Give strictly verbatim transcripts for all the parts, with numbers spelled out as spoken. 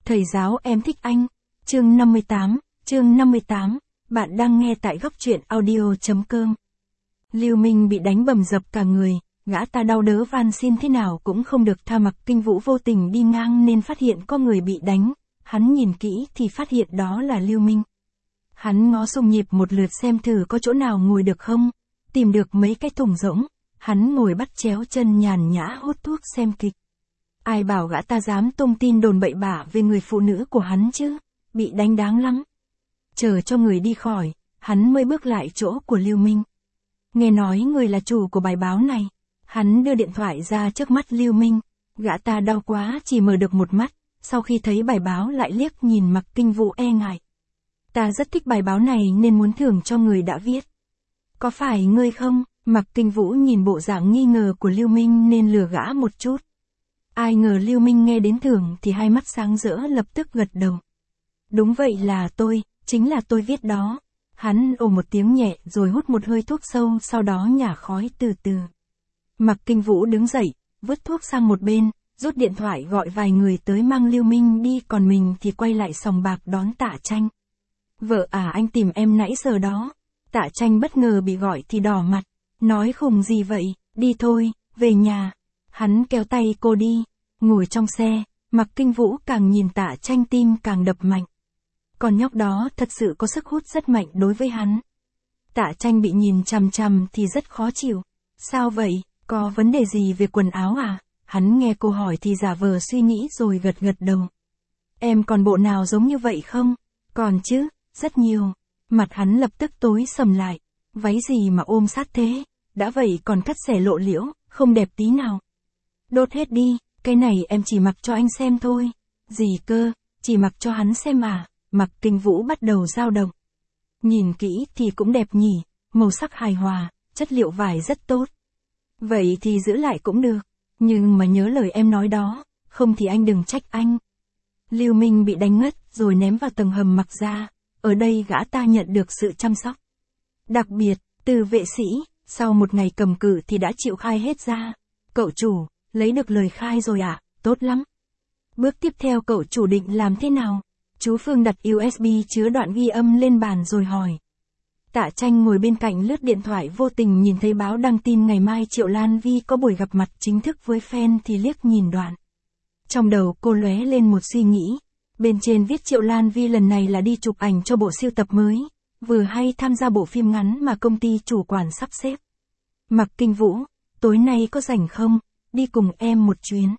Thầy giáo em thích anh. Chương năm mươi tám, chương năm mươi tám, bạn đang nghe tại góc truyện audio.com. Lưu Minh bị đánh bầm dập cả người, gã ta đau đớn van xin thế nào cũng không được tha. Mặc Kinh Vũ vô tình đi ngang nên phát hiện có người bị đánh, hắn nhìn kỹ thì phát hiện đó là Lưu Minh. Hắn ngó xung nhịp một lượt xem thử có chỗ nào ngồi được không, tìm được mấy cái thùng rỗng, hắn ngồi bắt chéo chân nhàn nhã hút thuốc xem kịch. Ai bảo gã ta dám tung tin đồn bậy bạ về người phụ nữ của hắn chứ, bị đánh đáng lắm. Chờ cho người đi khỏi, hắn mới bước lại chỗ của Lưu Minh. Nghe nói người là chủ của bài báo này, hắn đưa điện thoại ra trước mắt Lưu Minh, gã ta đau quá chỉ mở được một mắt, sau khi thấy bài báo lại liếc nhìn Mặc Kinh Vũ e ngại. Ta rất thích bài báo này nên muốn thưởng cho người đã viết. Có phải ngươi không? Mặc Kinh Vũ nhìn bộ dạng nghi ngờ của Lưu Minh nên lừa gã một chút. Ai ngờ Lưu Minh nghe đến thưởng thì hai mắt sáng rỡ lập tức gật đầu. Đúng vậy là tôi, chính là tôi viết đó. Hắn ồ một tiếng nhẹ rồi hút một hơi thuốc sâu, sau đó nhả khói từ từ. Mặc Kinh Vũ đứng dậy, vứt thuốc sang một bên, rút điện thoại gọi vài người tới mang Lưu Minh đi, còn mình thì quay lại sòng bạc đón Tạ Tranh. Vợ à, anh tìm em nãy giờ đó. Tạ Tranh bất ngờ bị gọi thì đỏ mặt, nói khùng gì vậy, đi thôi, về nhà. Hắn kéo tay cô đi, ngồi trong xe, Mặc Kinh Vũ càng nhìn Tạ Tranh tim càng đập mạnh. Còn nhóc đó thật sự có sức hút rất mạnh đối với hắn. Tạ Tranh bị nhìn chằm chằm thì rất khó chịu. Sao vậy, có vấn đề gì về quần áo à? Hắn nghe cô hỏi thì giả vờ suy nghĩ rồi gật gật đầu. Em còn bộ nào giống như vậy không? Còn chứ, rất nhiều. Mặt hắn lập tức tối sầm lại. Váy gì mà ôm sát thế? Đã vậy còn cắt xẻ lộ liễu, không đẹp tí nào. Đốt hết đi, cái này em chỉ mặc cho anh xem thôi. Gì cơ, chỉ mặc cho hắn xem à? Mặc Kinh Vũ bắt đầu dao động. Nhìn kỹ thì cũng đẹp nhỉ, màu sắc hài hòa, chất liệu vải rất tốt. Vậy thì giữ lại cũng được, nhưng mà nhớ lời em nói đó, không thì anh đừng trách anh. Lưu Minh bị đánh ngất rồi ném vào tầng hầm mặc ra, ở đây gã ta nhận được sự chăm sóc. Đặc biệt, từ vệ sĩ, sau một ngày cầm cự thì đã chịu khai hết ra. Cậu chủ, lấy được lời khai rồi ạ, à? Tốt lắm. Bước tiếp theo cậu chủ định làm thế nào? Chú Phương đặt u ét bê chứa đoạn ghi âm lên bàn rồi hỏi. Tạ Tranh ngồi bên cạnh lướt điện thoại vô tình nhìn thấy báo đăng tin ngày mai Triệu Lan Vi có buổi gặp mặt chính thức với fan thì liếc nhìn đoạn. Trong đầu cô lóe lên một suy nghĩ. Bên trên viết Triệu Lan Vi lần này là đi chụp ảnh cho bộ sưu tập mới, vừa hay tham gia bộ phim ngắn mà công ty chủ quản sắp xếp. Mặc Kinh Vũ, tối nay có rảnh không? Đi cùng em một chuyến.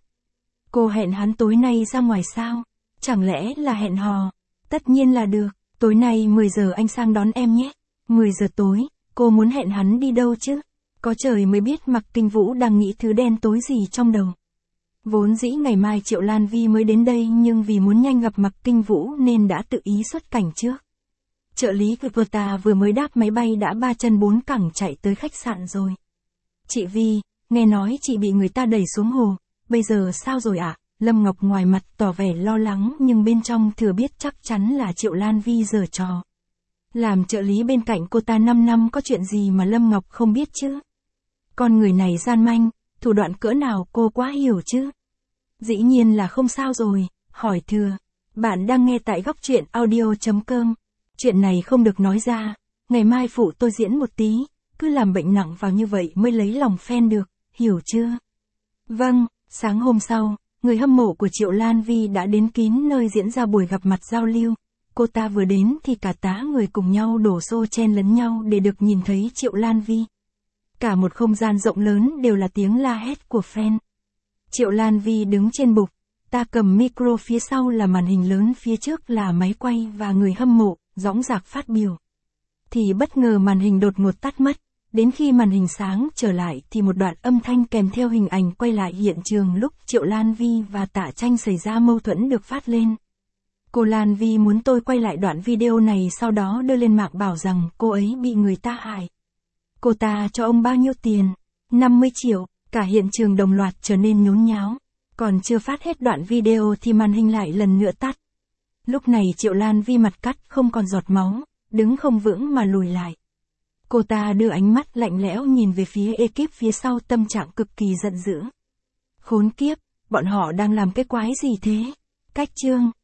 Cô hẹn hắn tối nay ra ngoài sao? Chẳng lẽ là hẹn hò? Tất nhiên là được, tối nay mười giờ anh sang đón em nhé. mười giờ tối, cô muốn hẹn hắn đi đâu chứ? Có trời mới biết Mặc Kinh Vũ đang nghĩ thứ đen tối gì trong đầu. Vốn dĩ ngày mai Triệu Lan Vi mới đến đây nhưng vì muốn nhanh gặp Mặc Kinh Vũ nên đã tự ý xuất cảnh trước. Trợ lý của cô ta vừa mới đáp máy bay đã ba chân bốn cẳng chạy tới khách sạn rồi. Chị Vi, nghe nói chị bị người ta đẩy xuống hồ, bây giờ sao rồi ạ? À? Lâm Ngọc ngoài mặt tỏ vẻ lo lắng nhưng bên trong thừa biết chắc chắn là Triệu Lan Vi giở trò. Làm trợ lý bên cạnh cô ta năm năm có chuyện gì mà Lâm Ngọc không biết chứ? Con người này gian manh, thủ đoạn cỡ nào cô quá hiểu chứ? Dĩ nhiên là không sao rồi, hỏi thừa. Bạn đang nghe tại góc truyện audio.com. Chuyện này không được nói ra, ngày mai phụ tôi diễn một tí, cứ làm bệnh nặng vào như vậy mới lấy lòng fan được, hiểu chưa? Vâng, sáng hôm sau, người hâm mộ của Triệu Lan Vi đã đến kín nơi diễn ra buổi gặp mặt giao lưu. Cô ta vừa đến thì cả tá người cùng nhau đổ xô chen lấn nhau để được nhìn thấy Triệu Lan Vi. Cả một không gian rộng lớn đều là tiếng la hét của fan. Triệu Lan Vi đứng trên bục, ta cầm micro, phía sau là màn hình lớn, phía trước là máy quay và người hâm mộ, dõng dạc phát biểu. Thì bất ngờ màn hình đột ngột tắt mất, đến khi màn hình sáng trở lại thì một đoạn âm thanh kèm theo hình ảnh quay lại hiện trường lúc Triệu Lan Vi và Tạ Tranh xảy ra mâu thuẫn được phát lên. Cô Lan Vi muốn tôi quay lại đoạn video này sau đó đưa lên mạng bảo rằng cô ấy bị người ta hại. Cô ta cho ông bao nhiêu tiền? năm mươi triệu, cả hiện trường đồng loạt trở nên nhốn nháo. Còn chưa phát hết đoạn video thì màn hình lại lần nữa tắt. Lúc này Triệu Lan Vi mặt cắt không còn giọt máu, đứng không vững mà lùi lại. Cô ta đưa ánh mắt lạnh lẽo nhìn về phía ekip phía sau, tâm trạng cực kỳ giận dữ. Khốn kiếp, bọn họ đang làm cái quái gì thế? Cách chương.